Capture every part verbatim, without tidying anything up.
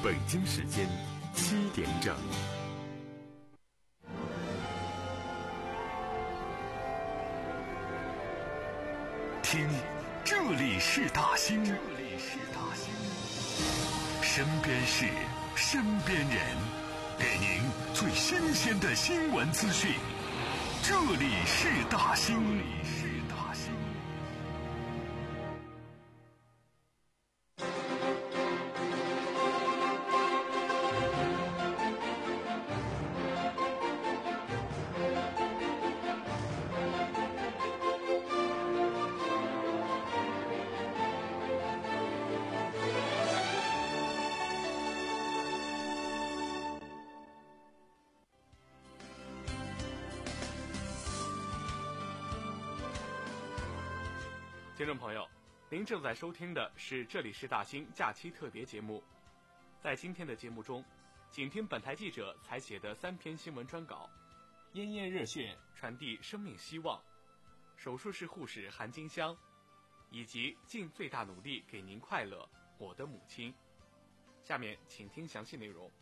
北京时间七点整。听，这里是大兴，这里是大兴，身边事，身边人，给您最新鲜的新闻资讯。这里是大兴，这里是大兴。 听众朋友，您正在收听的是这里是大兴假期特别节目。在今天的节目中，请听本台记者采写的三篇新闻专稿：咽咽热血传递生命希望，手术室护士韩金香，以及尽最大努力给您快乐，我的母亲。下面请听详细内容。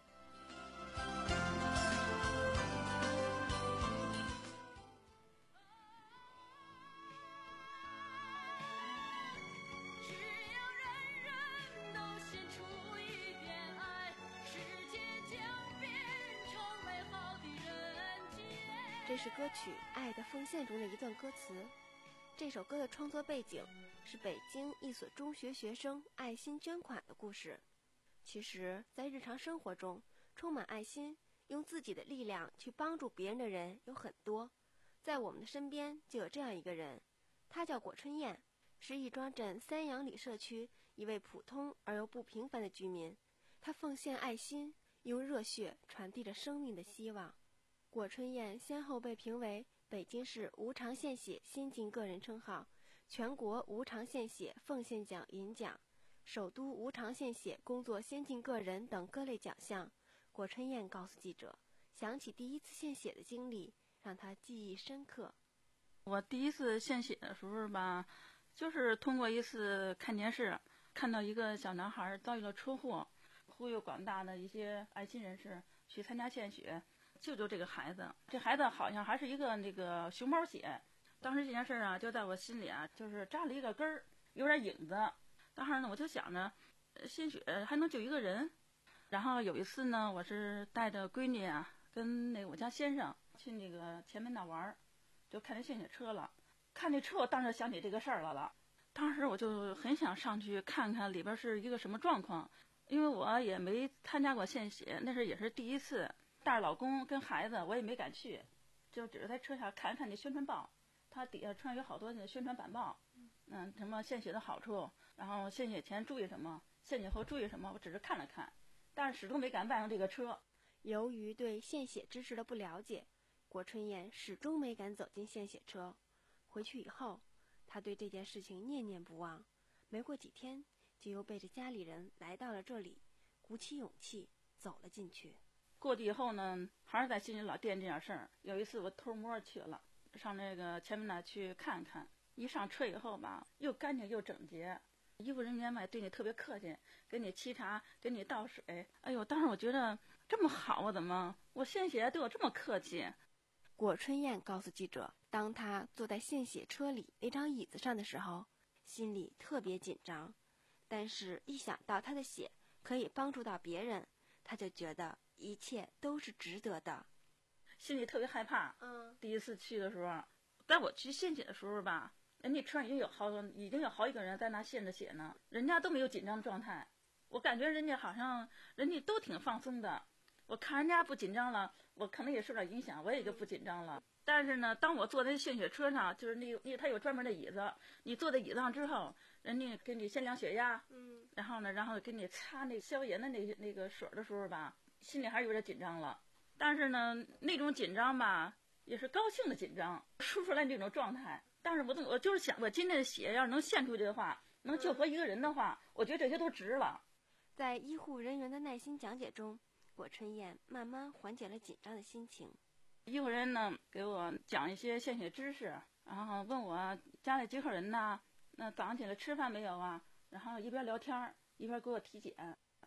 这是歌曲《爱的奉献》中的一段歌词。这首歌的创作背景是北京一所中学学生爱心捐款的故事。其实，在日常生活中，充满爱心，用自己的力量去帮助别人的人有很多。在我们的身边就有这样一个人，他叫果春燕，是亦庄镇三阳里社区一位普通而又不平凡的居民。他奉献爱心，用热血传递着生命的希望。果春燕先后被评为北京市无偿献血先进个人称号、全国无偿献血奉献奖银奖、首都无偿献血工作先进个人等各类奖项。果春燕告诉记者，想起第一次献血的经历，让她记忆深刻。 我第一次献血的时候吧，就是通过一次看电视，看到一个小男孩遭遇了车祸，呼吁广大的一些爱心人士去参加献血，救救这个孩子。这孩子好像还是一个那个熊猫血，当时这件事啊，就在我心里啊，就是扎了一个根儿，有点影子。当时呢，我就想着，献血还能救一个人。然后有一次呢，我是带着闺女啊，跟那个我家先生去那个前门那玩，就看见献血车了。看这车，我当时想起这个事儿来了。当时我就很想上去看看里边是一个什么状况，因为我也没参加过献血，那是也是第一次。带着老公跟孩子，我也没敢去，就只是在车下看一看那宣传报，它底下穿有好多那宣传板报，嗯，什么献血的好处，然后献血前注意什么，献血后注意什么，我只是看了看，但是始终没敢迈上这个车。 由于对献血知识的不了解，果春燕始终没敢走进献血车。回去以后，她对这件事情念念不忘，没过几天，就又背着家里人来到了这里，鼓起勇气走了进去。 过去以后呢，还是在心里老惦记这件事儿。有一次我偷摸去了，上那个前面那去看看。一上车以后吧，又干净又整洁，医护人员嘛对你特别客气，给你沏茶，给你倒水。哎呦，当时我觉得这么好啊，怎么我献血对我这么客气？ 果春燕告诉记者，当她坐在献血车里那张椅子上的时候，心里特别紧张，但是一想到她的血可以帮助到别人，她就觉得一切都是值得的， 心里特别害怕。 嗯， 第一次去的时候，在我去献血的时候吧，人家车上已经有好已经有好几个人在那献着血呢，人家都没有紧张的状态。我感觉人家好像人家都挺放松的。我看人家不紧张了，我可能也受点影响，我也就不紧张了。但是呢，当我坐在献血车上，就是那个那个他有专门的椅子，你坐在椅子上之后，人家给你先量血压，嗯，然后呢，然后给你擦那消炎的那那个水的时候吧，心里还是有点紧张了。但是呢，那种紧张吧，也是高兴的紧张，说出来那种状态。但是我我就是想，我今天的血要是能献出去的话，能救活一个人的话，我觉得这些都值了。 在医护人员的耐心讲解中，果春燕慢慢缓解了紧张的心情。 医护人呢给我讲一些献血知识，然后问我家里几口人呢，那早上起来吃饭没有啊？然后一边聊天一边给我体检。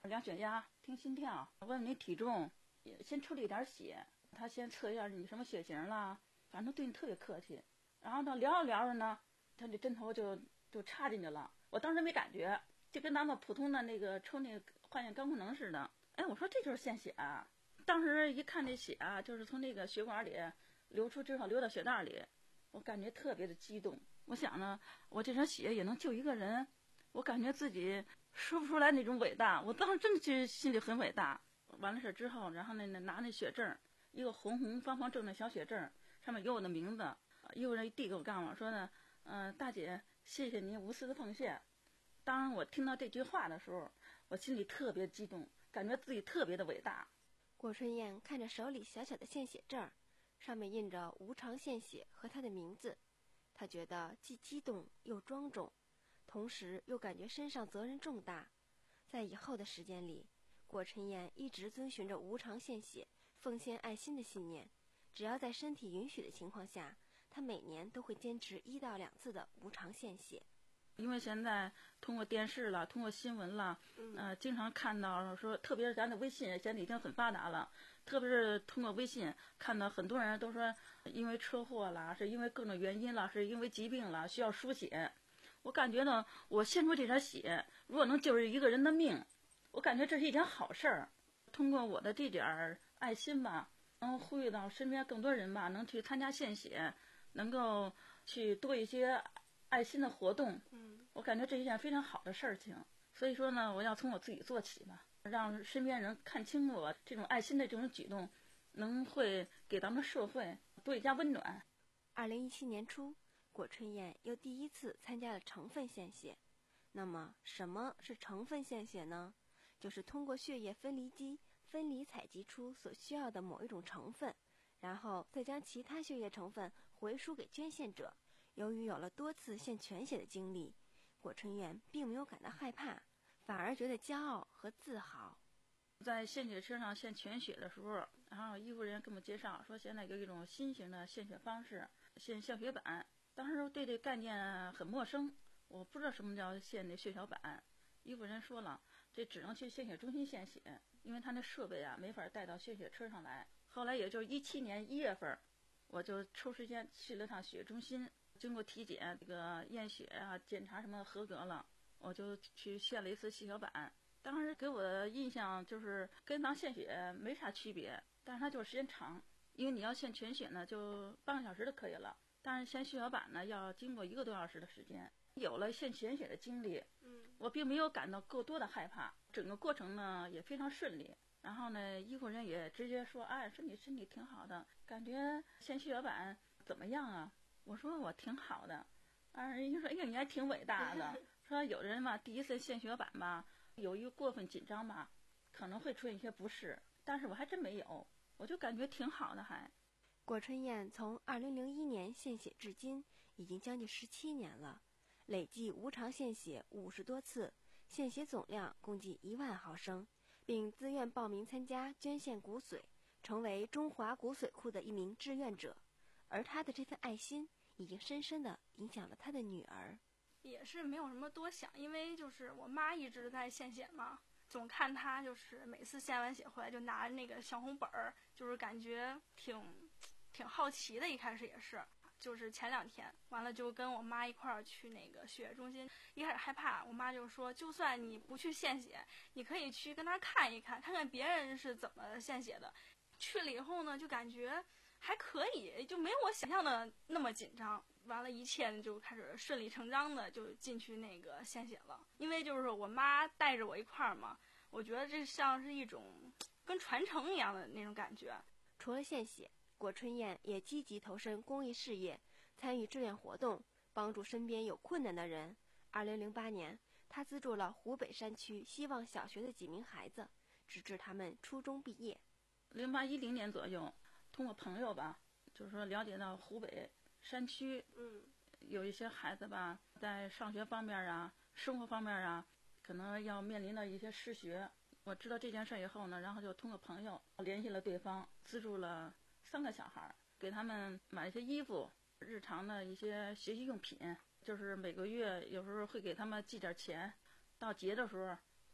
量血压、听心跳，问问你体重，也先抽了一点血，他先测一下你什么血型啦，反正对你特别客气。然后呢，聊着聊着呢，他这针头就就插进去了，我当时没感觉，就跟咱们普通的那个抽那个化验肝功能似的。哎，我说这就是献血啊！当时一看这血啊，就是从那个血管里流出之后流到血袋里，我感觉特别的激动。我想呢，我这场血也能救一个人，我感觉自己说不出来那种伟大。我当时真的是心里很伟大。完了事之后，然后呢拿那血证，一个红红方方正的小血证，上面有我的名字。有人递给我干我说呢，嗯、呃，大姐，谢谢您无私的奉献。当我听到这句话的时候，我心里特别激动，感觉自己特别的伟大。 郭春燕看着手里小小的献血证，上面印着无偿献血和她的名字，她觉得既激动又庄重，同时又感觉身上责任重大。在以后的时间里，郭春燕一直遵循着无偿献血、奉献爱心的信念，只要在身体允许的情况下，她每年都会坚持一到两次的无偿献血。 因为现在通过电视了，通过新闻了，呃，经常看到说，特别是咱的微信现在已经很发达了，特别是通过微信看到很多人都说，因为车祸啦，是因为各种原因啦，是因为疾病啦，需要输血。我感觉呢，我献出这点血，如果能救一个人的命，我感觉这是一件好事儿。通过我的这点爱心吧，能呼吁到身边更多人吧，能去参加献血，能够去多一些爱心的活动，我感觉这是一件非常好的事情。所以说呢，我要从我自己做起吧，让身边人看清我这种爱心的这种举动，能会给咱们社会多一加温暖。 二零一七年初，郭春燕又第一次参加了成分献血。那么，什么是成分献血呢？就是通过血液分离机分离采集出所需要的某一种成分，然后再将其他血液成分回输给捐献者。由于有了多次献全血的经历，郭春燕并没有感到害怕，反而觉得骄傲和自豪。 在献血车上献全血的时候，然后医护人员给我们介绍说，现在有一种新型的献血方式，献献血板。当时对这概念很陌生，我不知道什么叫献那血小板。医护人员说了，这只能去献血中心献血，因为他那设备啊没法带到献血车上来。后来也就是一七年一月份，我就抽时间去了趟血液中心。经过体检，这个验血啊，检查什么合格了，我就去献了一次血小板。当时给我的印象就是跟咱献血没啥区别，但是它就是时间长，因为你要献全血呢，就半个小时就可以了。但是献血小板呢，要经过一个多小时的时间。有了献全血的经历，我并没有感到过多的害怕，整个过程呢也非常顺利。然后呢，医护人也直接说，哎，说你身体挺好的，感觉献血小板怎么样啊？我说我挺好的，啊，人家说哎呀你还挺伟大的，说有人嘛第一次献血小板吧，有一个过分紧张吧，可能会出现一些不适，但是我还真没有，我就感觉挺好的还。 郭春燕从二零零一年献血至今，已经将近十七年了，累计无偿献血五十多次，献血总量共计一万毫升，并自愿报名参加捐献骨髓，成为中华骨髓库的一名志愿者。而他的这份爱心已经深深地影响了他的女儿。 也是没有什么多想，因为就是我妈一直在献血嘛，总看她就是每次献完血回来就拿那个小红本儿，就是感觉挺挺好奇的。一开始也是，就是前两天完了就跟我妈一块儿去那个血液中心，一开始害怕，我妈就说就算你不去献血，你可以去跟她看一看，看看别人是怎么献血的。去了以后呢，就感觉还可以，就没有我想象的那么紧张。完了，一切就开始顺理成章的就进去那个献血了。因为就是我妈带着我一块儿嘛，我觉得这像是一种跟传承一样的那种感觉。 除了献血，郭春燕也积极投身公益事业，参与志愿活动，帮助身边有困难的人。二零零八年，她资助了湖北山区希望小学的几名孩子，直至他们初中毕业。 零八一零年左右，通过朋友吧，就是说了解到湖北山区，嗯，有一些孩子吧，在上学方面啊，生活方面啊，可能要面临的一些失学。我知道这件事以后呢，然后就通过朋友联系了对方，资助了三个小孩，给他们买一些衣服，日常的一些学习用品，就是每个月有时候会给他们寄点钱，到节的时候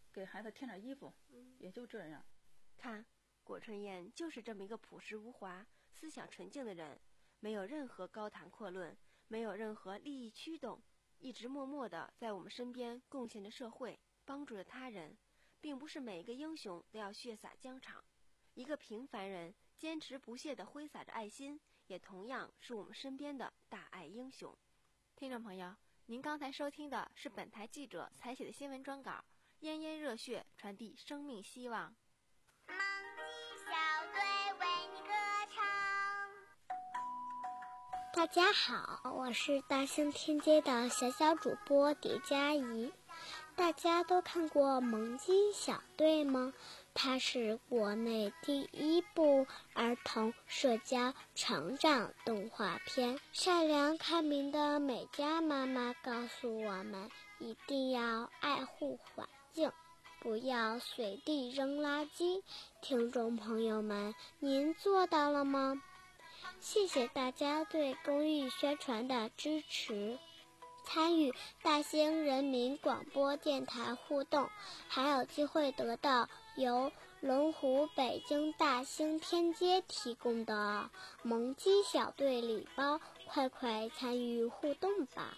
给孩子添点衣服，也就这样。 看，果春燕就是这么一个朴实无华、思想纯净的人，没有任何高谈阔论，没有任何利益驱动，一直默默地在我们身边贡献着社会，帮助着他人。并不是每一个英雄都要血洒疆场，一个平凡人坚持不懈地挥洒着爱心，也同样是我们身边的大爱英雄。听众朋友，您刚才收听的是本台记者采写的新闻专稿，炎炎热血传递生命希望。 梦姬小队为你歌唱。大家好，我是大兴天街的小小主播蝶佳怡。大家都看过《萌鸡小队》吗？它是国内第一部儿童社交成长动画片。善良开明的美嘉妈妈告诉我们，一定要爱护环境，不要随地扔垃圾。听众朋友们，您做到了吗？谢谢大家对公益宣传的支持。参与大兴人民广播电台互动，还有机会得到由龙湖北京大兴天街提供的萌鸡小队礼包，快快参与互动吧！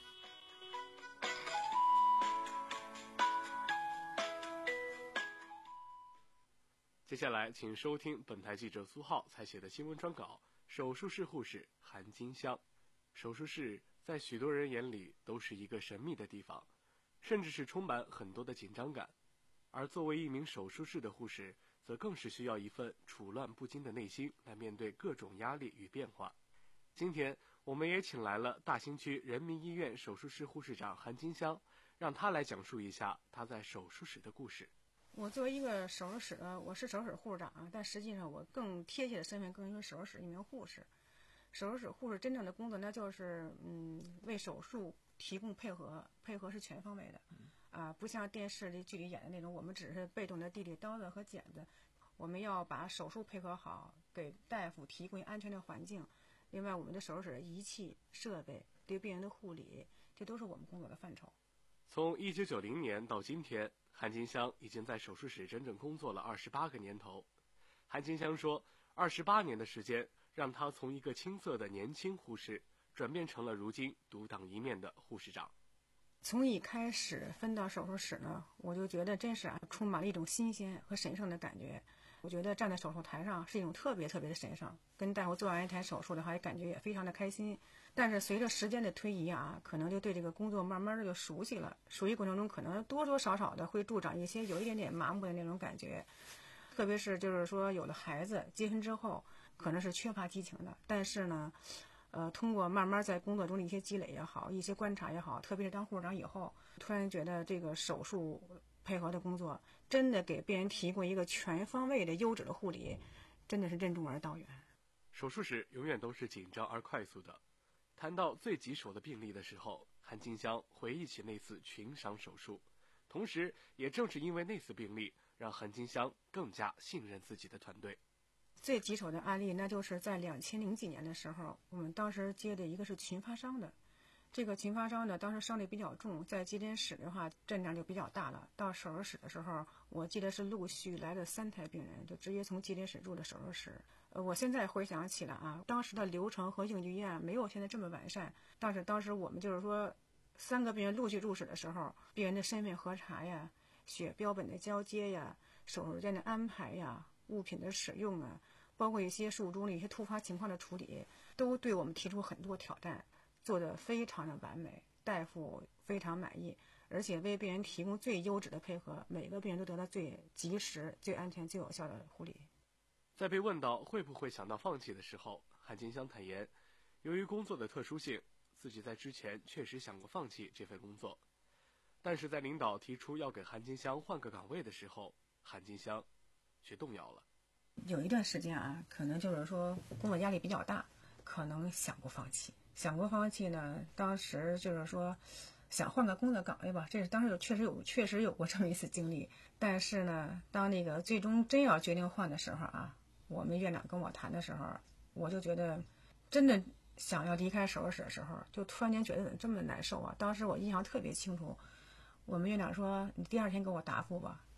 接下来请收听本台记者苏浩采写的新闻专稿：手术室护士韩金香。手术室在许多人眼里都是一个神秘的地方，甚至是充满很多的紧张感。而作为一名手术室的护士，则更是需要一份处乱不惊的内心来面对各种压力与变化。今天我们也请来了大兴区人民医院手术室护士长韩金香，让她来讲述一下她在手术室的故事。 我作为一个手术室的，我是手术室护士长，但实际上我更贴切的身份更是手术室一名护士。手术室护士真正的工作，那就是嗯，为手术提供配合，配合是全方位的，啊，不像电视里剧里演的那种，我们只是被动的递递刀子和剪子，我们要把手术配合好，给大夫提供安全的环境。另外，我们的手术室的仪器设备、对病人的护理，这都是我们工作的范畴。 从一九九零年到今天，韩金香已经在手术室整整工作了二十八个年头。韩金香说，二十八年的时间让她从一个青涩的年轻护士转变成了如今独当一面的护士长。 从一开始分到手术室呢，我就觉得真是啊，充满了一种新鲜和神圣的感觉。我觉得站在手术台上是一种特别特别的神圣，跟大夫做完一台手术的话，也感觉也非常的开心。但是随着时间的推移啊，可能就对这个工作慢慢的就熟悉了。熟悉过程中，可能多多少少的会助长一些有一点点麻木的那种感觉。特别是就是说有了孩子结婚之后，可能是缺乏激情的，但是呢呃，通过慢慢在工作中的一些积累也好，一些观察也好，特别是当护士长以后，突然觉得这个手术配合的工作真的给病人提供一个全方位的优质的护理，真的是任重而道远。 手术室永远都是紧张而快速的。谈到最棘手的病例的时候，韩金香回忆起那次群伤手术，同时也正是因为那次病例，让韩金香更加信任自己的团队。 最棘手的案例，那就是在两千零几年的时候，我们当时接的一个是群发伤的。这个群发伤呢，当时伤力比较重，在急诊室的话阵仗就比较大了。到手术室的时候，我记得是陆续来了三台病人，就直接从急诊室入了手术室。呃，我现在回想起来啊，当时的流程和应急医案没有现在这么完善，但是当时我们就是说，三个病人陆续入室的时候，病人的身份核查呀、血标本的交接呀、手术间的安排呀、物品的使用啊，包括一些术中的一些突发情况的处理，都对我们提出很多挑战，做得非常的完美，大夫非常满意，而且为病人提供最优质的配合，每个病人都得到最及时、最安全、最有效的护理。 在被问到会不会想到放弃的时候，韩金香坦言，由于工作的特殊性，自己在之前确实想过放弃这份工作，但是在领导提出要给韩金香换个岗位的时候，韩金香却动摇了。 有一段时间啊，可能就是说工作压力比较大，可能想过放弃。想过放弃呢，当时就是说想换个工作岗位吧，这是当时有确实有确实有过这么一次经历。但是呢，当那个最终真要决定换的时候啊，我们院长跟我谈的时候，我就觉得真的想要离开手术室的时候，就突然间觉得怎么这么难受啊。当时我印象特别清楚，我们院长说你第二天给我答复吧，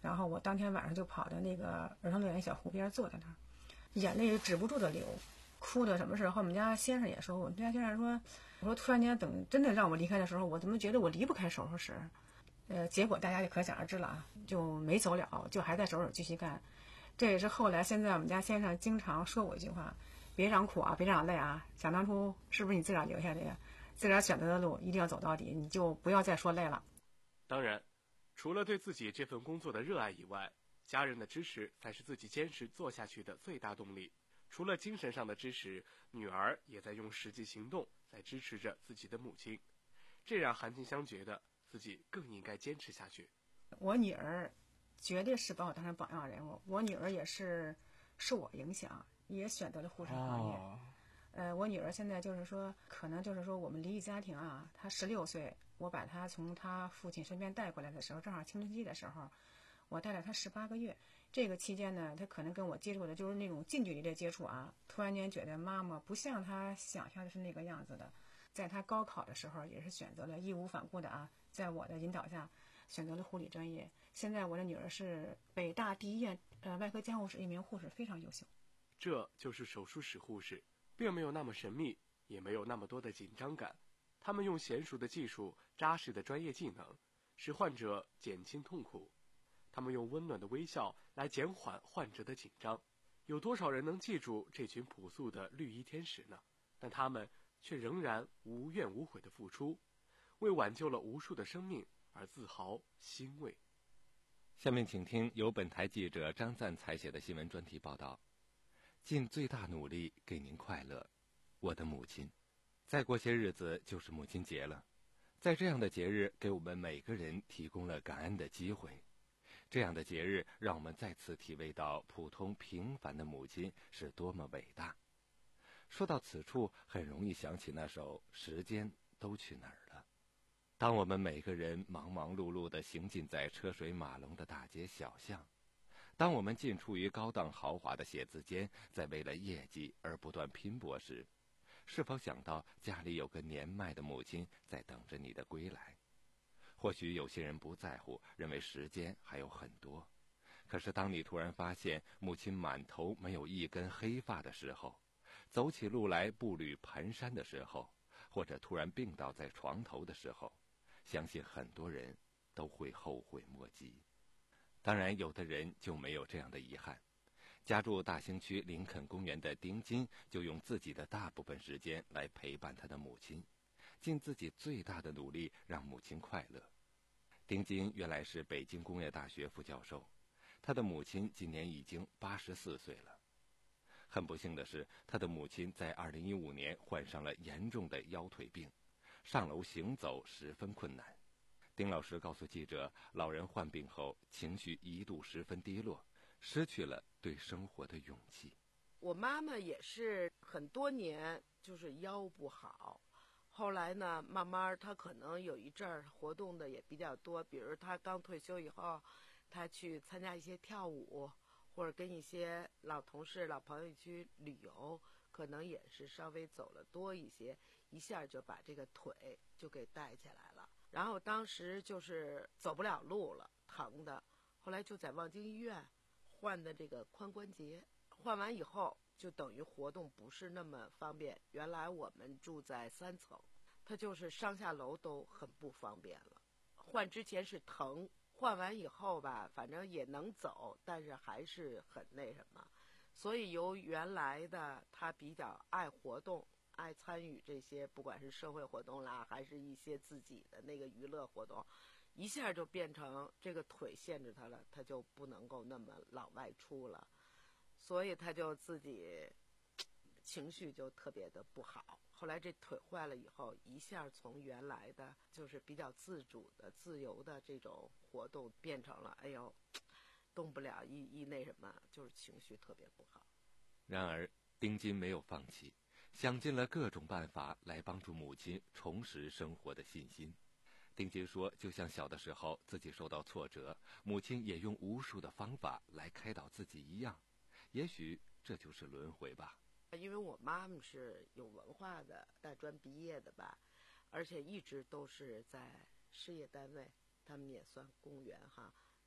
然后我当天晚上就跑到那个儿童乐园小湖边坐在那儿，眼泪止不住的流，哭的什么时候？我们家先生也说，我们家先生说，我说突然间等真的让我离开的时候，我怎么觉得我离不开手手石？呃，结果大家就可想而知了啊，就没走了，就还在手手继续干。这也是后来现在我们家先生经常说我一句话，别让苦啊，别让累啊，想当初是不是你自个儿留下的呀？自个儿选择的路一定要走到底，你就不要再说累了。 当然，除了对自己这份工作的热爱以外，家人的支持才是自己坚持做下去的最大动力。除了精神上的支持，女儿也在用实际行动在支持着自己的母亲，这让韩静香觉得自己更应该坚持下去。 我女儿绝对是把我当成榜样人物，我女儿也是受我影响，也选择了护士行业。哦、呃，我女儿现在就是说，可能就是说我们离异家庭啊，她十六岁，我把她从她父亲身边带过来的时候，正好青春期的时候，我带了她十八个月。这个期间呢，她可能跟我接触的就是那种近距离的接触啊，突然间觉得妈妈不像她想象的是那个样子的。在她高考的时候，也是选择了义无反顾的啊，在我的引导下选择了护理专业。现在我的女儿是北大第一院呃外科监护室一名护士，非常优秀。 这就是手术室护士，并没有那么神秘，也没有那么多的紧张感。他们用娴熟的技术、扎实的专业技能，使患者减轻痛苦。他们用温暖的微笑来减缓患者的紧张。有多少人能记住这群朴素的绿衣天使呢？但他们却仍然无怨无悔的付出，为挽救了无数的生命而自豪欣慰。 下面请听由本台记者张赞采写的新闻专题报道，尽最大努力给您快乐，我的母亲。再过些日子就是母亲节了，在这样的节日给我们每个人提供了感恩的机会。这样的节日让我们再次体味到普通平凡的母亲是多么伟大。说到此处，很容易想起那首《时间都去哪儿了》。当我们每个人忙忙碌碌地行进在车水马龙的大街小巷，当我们进出于高档豪华的写字间，在为了业绩而不断拼搏时，是否想到家里有个年迈的母亲在等着你的归来？或许有些人不在乎，认为时间还有很多。可是当你突然发现母亲满头没有一根黑发的时候，走起路来步履蹒跚的时候，或者突然病倒在床头的时候，相信很多人都会后悔莫及。当然，有的人就没有这样的遗憾。家住大兴区林肯公园的丁金就用自己的大部分时间来陪伴他的母亲，尽自己最大的努力让母亲快乐。丁金原来是北京工业大学副教授，他的母亲今年已经八十四岁了。很不幸的是，他的母亲在二零一五年患上了严重的腰腿病，上楼行走十分困难。丁老师告诉记者，老人患病后情绪一度十分低落，失去了对生活的勇气。 我妈妈也是很多年就是腰不好，后来呢慢慢她可能有一阵儿活动的也比较多，比如她刚退休以后，她去参加一些跳舞，或者跟一些老同事老朋友去旅游，可能也是稍微走了多一些，一下就把这个腿就给带起来了。然后当时就是走不了路了，疼的，后来就在望京医院换的这个髋关节，换完以后就等于活动不是那么方便。原来我们住在三层，他就是上下楼都很不方便了。换之前是疼，换完以后吧，反正也能走，但是还是很那什么。所以由原来的他比较爱活动，爱参与这些不管是社会活动啦，还是一些自己的那个娱乐活动，一下就变成这个腿限制他了，他就不能够那么老外出了，所以他就自己情绪就特别的不好。后来这腿坏了以后，一下从原来的就是比较自主的自由的这种活动变成了哎呦动不了，一一那什么，就是情绪特别不好。 然而丁金没有放弃，想尽了各种办法来帮助母亲重拾生活的信心。丁金说，就像小的时候自己受到挫折，母亲也用无数的方法来开导自己一样，也许这就是轮回吧。 因为我妈妈是有文化的，大专毕业的吧，而且一直都是在事业单位，他们也算公务员哈，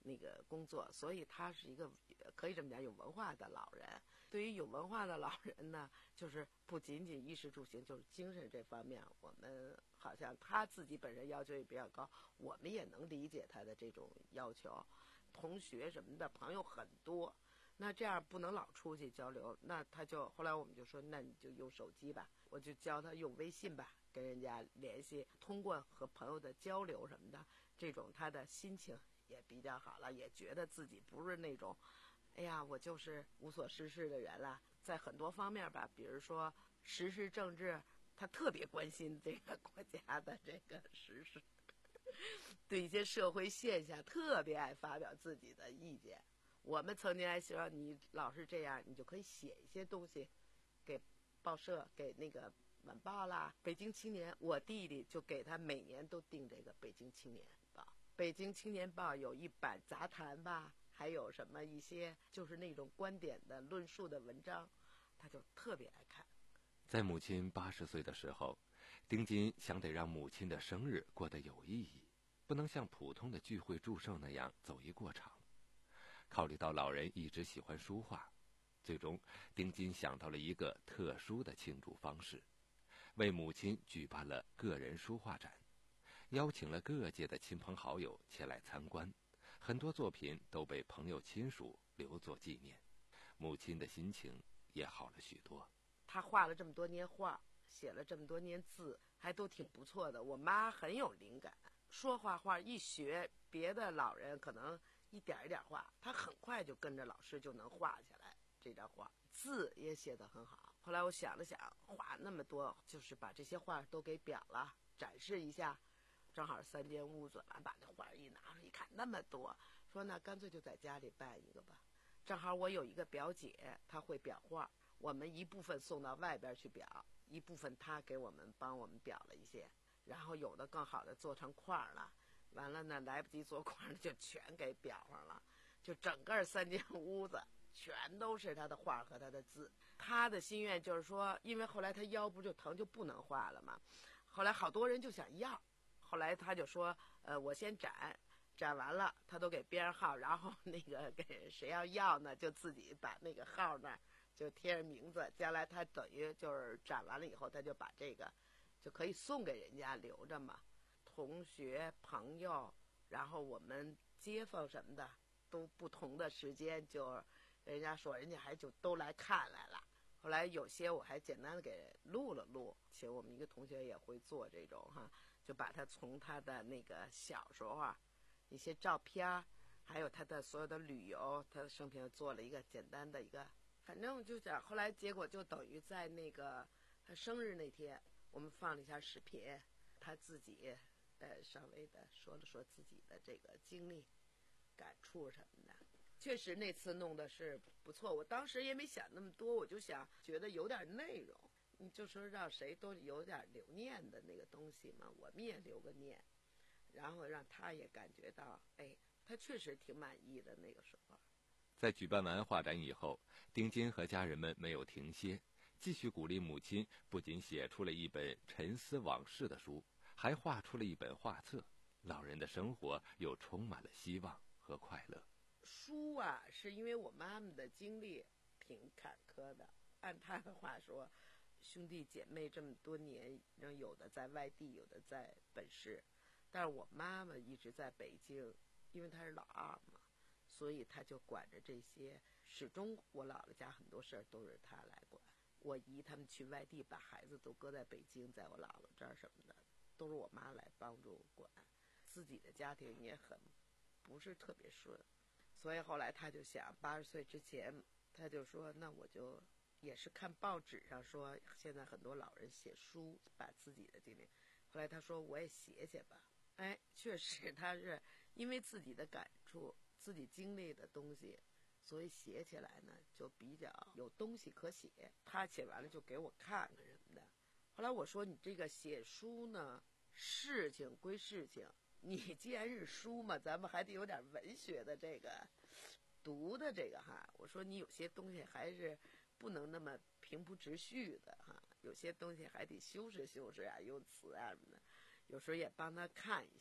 那个工作，所以他是一个可以这么讲有文化的老人。对于有文化的老人呢，就是不仅仅衣食住行，就是精神这方面，我们好像他自己本身要求也比较高，我们也能理解他的这种要求。同学什么的朋友很多，那这样不能老出去交流，那他就后来我们就说，那你就用手机吧，我就教他用微信吧，跟人家联系，通过和朋友的交流什么的，这种他的心情也比较好了，也觉得自己不是那种哎呀我就是无所事事的人了。在很多方面吧，比如说时事政治，他特别关心这个国家的这个时事，对一些社会现象特别爱发表自己的意见。我们曾经还希望你老是这样，你就可以写一些东西给报社，给那个晚报啦，北京青年，我弟弟就给他每年都订这个北京青年报。北京青年报有一版杂谈吧，还有什么一些就是那种观点的论述的文章，他就特别爱看。 在母亲八十岁的时候，丁金想得让母亲的生日过得有意义，不能像普通的聚会祝寿那样走一过场。考虑到老人一直喜欢书画，最终丁金想到了一个特殊的庆祝方式，为母亲举办了个人书画展，邀请了各界的亲朋好友前来参观，很多作品都被朋友亲属留作纪念，母亲的心情也好了许多。 他画了这么多年画，写了这么多年字，还都挺不错的。我妈很有灵感，说画画一学，别的老人可能一点一点画，他很快就跟着老师就能画下来这张画，字也写得很好。后来我想了想，画那么多，就是把这些画都给裱了，展示一下。正好三间屋子，完把那画一拿出一看，那么多，说那干脆就在家里办一个吧。正好我有一个表姐，她会裱画，我们一部分送到外边去裱，一部分她给我们帮我们裱了一些，然后有的更好的做成框了，完了呢来不及做框就全给裱上了，就整个三间屋子全都是他的画和他的字。他的心愿就是说，因为后来他腰不就疼就不能画了嘛，后来好多人就想要，后来他就说呃，我先展，展完了他都给编上号，然后那个给谁要要呢就自己把那个号那儿就贴上名字，将来他等于就是展完了以后他就把这个就可以送给人家留着嘛。同学朋友然后我们街坊什么的都不同的时间，就人家说人家还就都来看来了。后来有些我还简单的给录了录，请我们一个同学也会做这种哈，就把他从他的那个小时候啊一些照片，还有他的所有的旅游，他的生平做了一个简单的一个，反正就讲后来结果就等于在那个他生日那天我们放了一下视频，他自己呃稍微的说了说自己的这个经历感触什么的。确实那次弄的是不错，我当时也没想那么多，我就想觉得有点内容，你就说让谁都有点留念的那个东西嘛，我们也留个念，然后让他也感觉到哎，他确实挺满意的那个时候。 在举办完画展以后，丁金和家人们没有停歇，继续鼓励母亲，不仅写出了一本沉思往事的书，还画出了一本画册，老人的生活又充满了希望和快乐。 书啊，是因为我妈妈的经历挺坎坷的，按她的话说，兄弟姐妹这么多年，有的在外地，有的在本市，但是我妈妈一直在北京，因为她是老二嘛，所以她就管着这些，始终我姥姥家很多事儿都是她来管。我姨他们去外地，把孩子都搁在北京，在我姥姥这儿什么的，都是我妈来帮助管。自己的家庭也很不是特别顺，所以后来他就想，八十岁之前，他就说，那我就也是看报纸上说，现在很多老人写书，把自己的经历。后来他说，我也写写吧。哎，确实，他是因为自己的感触、自己经历的东西，所以写起来呢就比较有东西可写。他写完了就给我看看什么的。后来我说，你这个写书呢，事情归事情。你既然是书嘛，咱们还得有点文学的这个读的这个哈。我说你有些东西还是不能那么平铺直叙的哈，有些东西还得修饰修饰啊，用词啊什么的。有时候也帮他看一些，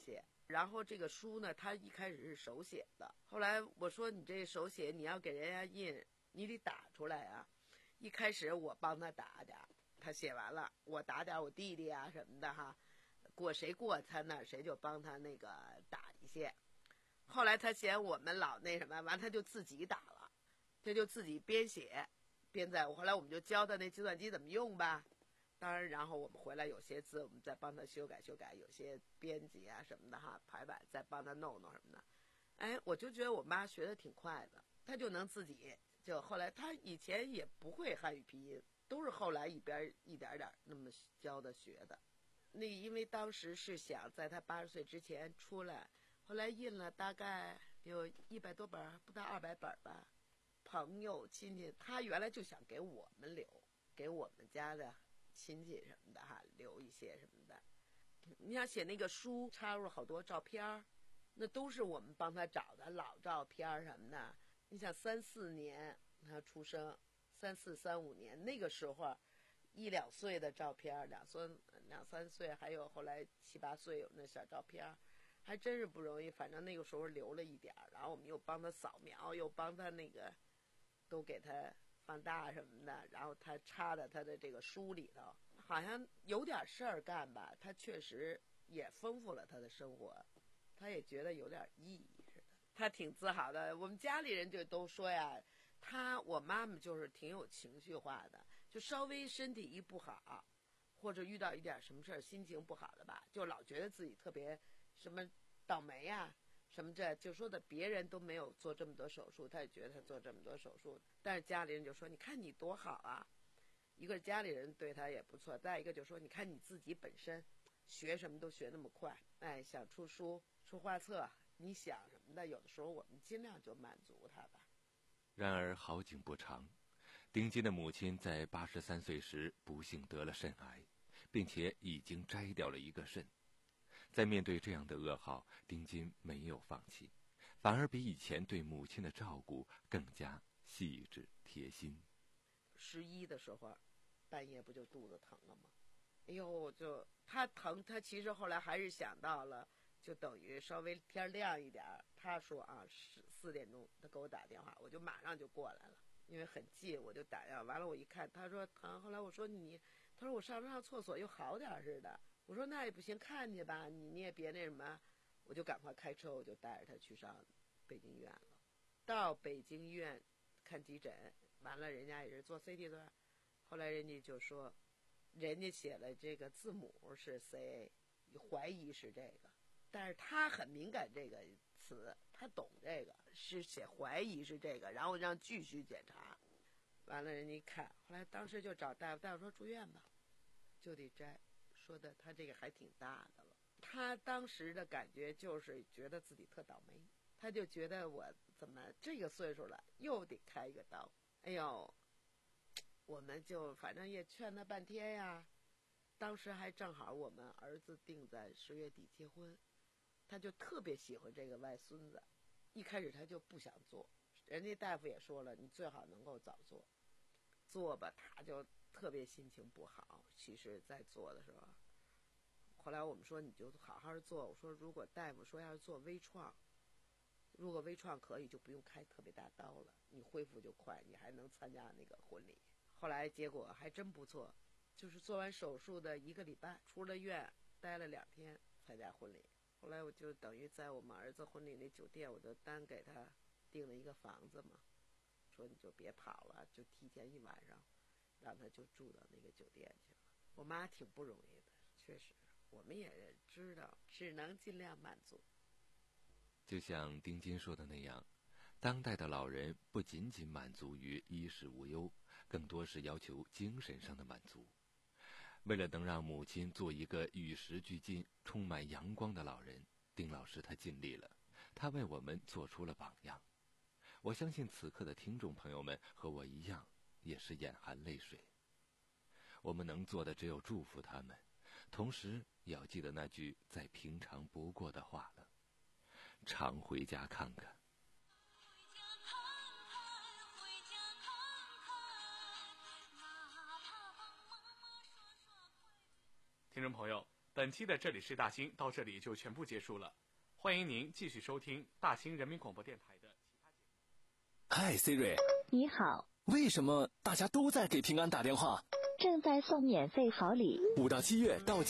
然后这个书呢，他一开始是手写的，后来我说你这手写你要给人家印，你得打出来啊。一开始我帮他打点，他写完了，我打点我弟弟啊什么的哈，过谁过他那谁就帮他那个打一些。后来他嫌我们老那什么，完他就自己打了，他就自己编写编在。后来我们就教他那计算机怎么用吧。当然，然后我们回来有些字我们再帮他修改修改，有些编辑啊什么的哈，排版再帮他弄弄什么的。哎，我就觉得我妈学的挺快的，她就能自己就后来她以前也不会汉语拼音，都是后来一边一点点那么教的学的。那因为当时是想在她八十岁之前出来，后来印了大概有一百多本，不到二百本吧。朋友亲戚，她原来就想给我们留，给我们家的亲戚什么的哈，留一些什么的。你想写那个书，插入好多照片，那都是我们帮他找的老照片什么的。你想三四年他出生，三四三五年那个时候，一两岁的照片，两三两三岁，还有后来七八岁有那小照片，还真是不容易。反正那个时候留了一点，然后我们又帮他扫描，又帮他那个都给他放大什么的，然后他插在他的这个书里头，好像有点事儿干吧。他确实也丰富了他的生活，他也觉得有点意义似的，他挺自豪的。我们家里人就都说呀，他我妈妈就是挺有情绪化的，就稍微身体一不好，或者遇到一点什么事儿，心情不好的吧，就老觉得自己特别什么倒霉呀、啊。什么这就说的别人都没有做这么多手术，他也觉得他做这么多手术，但是家里人就说你看你多好啊，一个是家里人对他也不错，再一个就说你看你自己本身学什么都学那么快，哎，想出书出画册，你想什么的，有的时候我们尽量就满足他吧。 然而好景不长，丁金的母亲在八十三岁时不幸得了肾癌，并且已经摘掉了一个肾。在面对这样的噩耗，丁金没有放弃，反而比以前对母亲的照顾更加细致贴心。 十一的时候，半夜不就肚子疼了吗？哎呦，就他疼，他其实后来还是想到了，就等于稍微天亮一点，他说啊，十四点钟他给我打电话，我就马上就过来了，因为很近，我就打电话。完了我一看，他说疼，后来我说你，他说我上上厕所又好点似的。我说那也不行，看去吧，你你也别那什么，我就赶快开车，我就带着他去上北京医院了。到北京医院看急诊，完了人家也是做 C T 的，后来人家就说，人家写了这个字母是 C A， 怀疑是这个，但是他很敏感这个词，他懂这个，是写怀疑是这个，然后让继续检查。完了人家一看，后来当时就找大夫，大夫说住院吧，就得摘。说的他这个还挺大的了，他当时的感觉就是觉得自己特倒霉，他就觉得我怎么这个岁数了又得开一个刀。哎呦，我们就反正也劝他半天呀。当时还正好我们儿子定在十月底结婚，他就特别喜欢这个外孙子，一开始他就不想做，人家大夫也说了，你最好能够早做，做吧，他就特别心情不好。其实在做的时候，后来我们说你就好好做，我说如果大夫说要是做微创，如果微创可以就不用开特别大刀了，你恢复就快，你还能参加那个婚礼。后来结果还真不错，就是做完手术的一个礼拜出了院，待了两天参加婚礼。后来我就等于在我们儿子婚礼那酒店，我就单给他订了一个房子嘛，说你就别跑了，就提前一晚上让他就住到那个酒店去了。我妈挺不容易的，确实我们也知道，只能尽量满足。 就像丁金说的那样，当代的老人不仅仅满足于衣食无忧，更多是要求精神上的满足。为了能让母亲做一个与时俱进、充满阳光的老人，丁老师他尽力了，他为我们做出了榜样。我相信此刻的听众朋友们和我一样，也是眼含泪水。我们能做的只有祝福他们，同时也要记得那句再平常不过的话了：常回家看看。 听众朋友，本期的这里是大兴到这里就全部结束了。 欢迎您继续收听大兴人民广播电台的其他节目。 嗨 Siri， 你好。 为什么大家都在给平安打电话？ 正在送免费好礼。 五到七月到